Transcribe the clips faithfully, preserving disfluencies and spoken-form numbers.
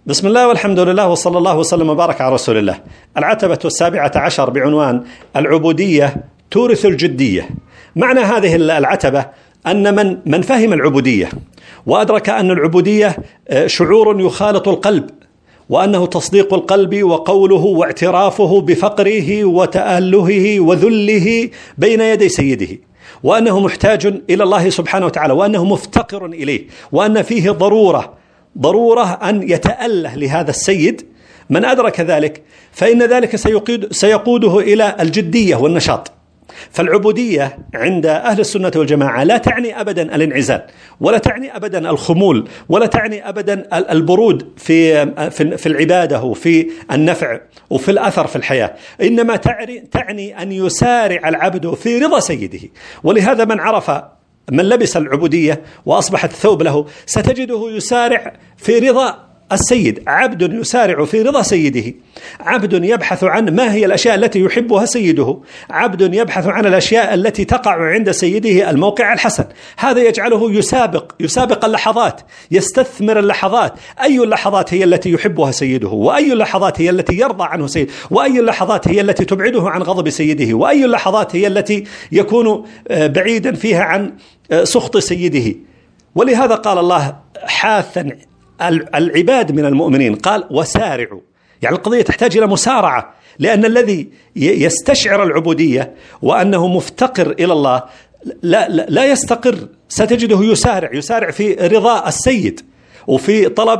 بسم الله والحمد لله وصلى الله وسلم وبارك على رسول الله. العتبة السابعة عشر بعنوان العبودية تورث الجدية. معنى هذه العتبة أن من من فهم العبودية وأدرك أن العبودية شعور يخالط القلب، وأنه تصديق القلب وقوله واعترافه بفقره وتألهه وذله بين يدي سيده، وأنه محتاج إلى الله سبحانه وتعالى، وأنه مفتقر إليه، وأن فيه ضرورة ضرورة أن يتأله لهذا السيد. من أدرك ذلك فإن ذلك سيقود سيقوده إلى الجدية والنشاط. فالعبودية عند أهل السنة والجماعة لا تعني أبدا الانعزال، ولا تعني أبدا الخمول، ولا تعني أبدا البرود في في العبادة وفي النفع وفي الأثر في الحياة، إنما تعني أن يسارع العبد في رضا سيده. ولهذا من عرف من لبس العبودية وأصبحت ثوب له ستجده يسارع في رضا السيد، عبد يسارع في رضا سيده، عبد يبحث عن ما هي الأشياء التي يحبها سيده، عبد يبحث عن الأشياء التي تقع عند سيده الموقع الحسن. هذا يجعله يسابق يسابق اللحظات، يستثمر اللحظات. أي اللحظات هي التي يحبها سيده، وأي اللحظات هي التي يرضى عنه سيده، وأي اللحظات هي التي تبعده عن غضب سيده، وأي اللحظات هي التي يكون بعيدا فيها عن سخط سيده. ولهذا قال الله حاثا العباد من المؤمنين، قال وسارعوا، يعني القضية تحتاج إلى مسارعة، لأن الذي يستشعر العبودية وأنه مفتقر إلى الله لا, لا, لا يستقر، ستجده يسارع يسارع في رضا السيد وفي طلب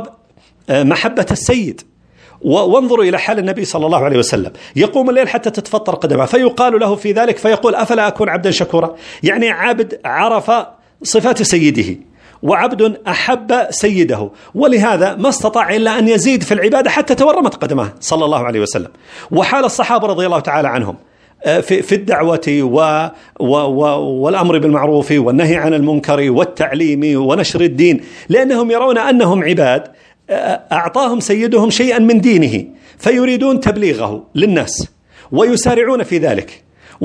محبة السيد. وانظروا إلى حال النبي صلى الله عليه وسلم، يقوم الليل حتى تتفطر قدمه، فيقال له في ذلك فيقول أفلا أكون عبدا شكورا، يعني عبد عرف صفات سيده وعبد أحب سيده، ولهذا ما استطاع إلا أن يزيد في العبادة حتى تورمت قدمه صلى الله عليه وسلم. وحال الصحابة رضي الله تعالى عنهم في, في الدعوة و و و والأمر بالمعروف والنهي عن المنكر والتعليم ونشر الدين، لأنهم يرون أنهم عباد أعطاهم سيدهم شيئا من دينه فيريدون تبليغه للناس ويسارعون في ذلك،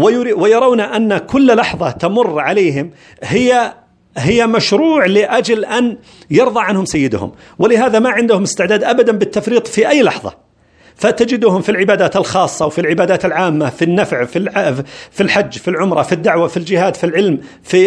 ويرون أن كل لحظة تمر عليهم هي هي مشروع لأجل أن يرضى عنهم سيدهم، ولهذا ما عندهم استعداد أبدا بالتفريط في أي لحظة. فتجدهم في العبادات الخاصة وفي العبادات العامة، في النفع، في في الحج، في العمرة، في الدعوة، في الجهاد، في العلم، في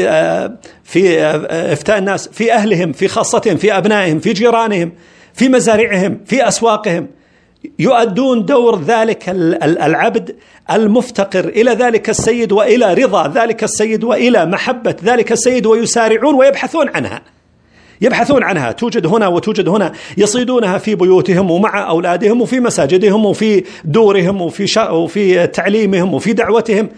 في إفتاء الناس، في أهلهم، في خاصتهم، في أبنائهم، في جيرانهم، في مزارعهم، في أسواقهم، يؤدون دور ذلك العبد المفتقر إلى ذلك السيد وإلى رضا ذلك السيد وإلى محبة ذلك السيد، ويسارعون ويبحثون عنها يبحثون عنها توجد هنا وتوجد هنا، يصيدونها في بيوتهم ومع أولادهم وفي مساجدهم وفي دورهم وفي وفي تعليمهم وفي دعوتهم.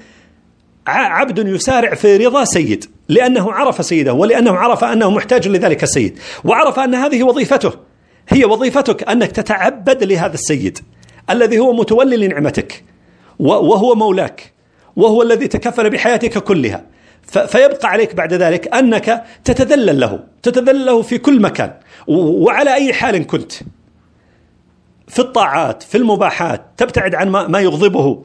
عبد يسارع في رضا سيد لأنه عرف سيده، ولأنه عرف أنه محتاج لذلك السيد، وعرف أن هذه وظيفته، هي وظيفتك أنك تتعبد لهذا السيد الذي هو متولي لنعمتك وهو مولاك وهو الذي تكفل بحياتك كلها. فيبقى عليك بعد ذلك أنك تتذلل له تتذلل له في كل مكان وعلى أي حال كنت، في الطاعات، في المباحات، تبتعد عن ما يغضبه،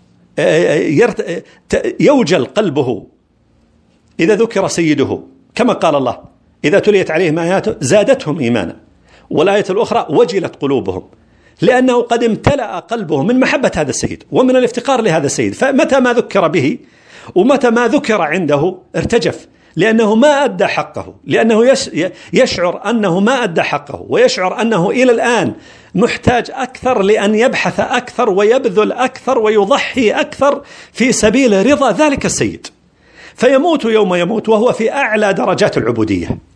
يوجل قلبه إذا ذكر سيده، كما قال الله إذا تليت عليهم آياته زادتهم إيمانا، والآية الأخرى وجلت قلوبهم، لأنه قد امتلأ قلبه من محبة هذا السيد ومن الافتقار لهذا السيد. فمتى ما ذكر به ومتى ما ذكر عنده ارتجف، لأنه ما أدى حقه، لأنه يشعر أنه ما أدى حقه، ويشعر أنه إلى الآن محتاج أكثر لأن يبحث أكثر ويبذل أكثر ويضحي أكثر في سبيل رضا ذلك السيد، فيموت يوم يموت وهو في أعلى درجات العبودية.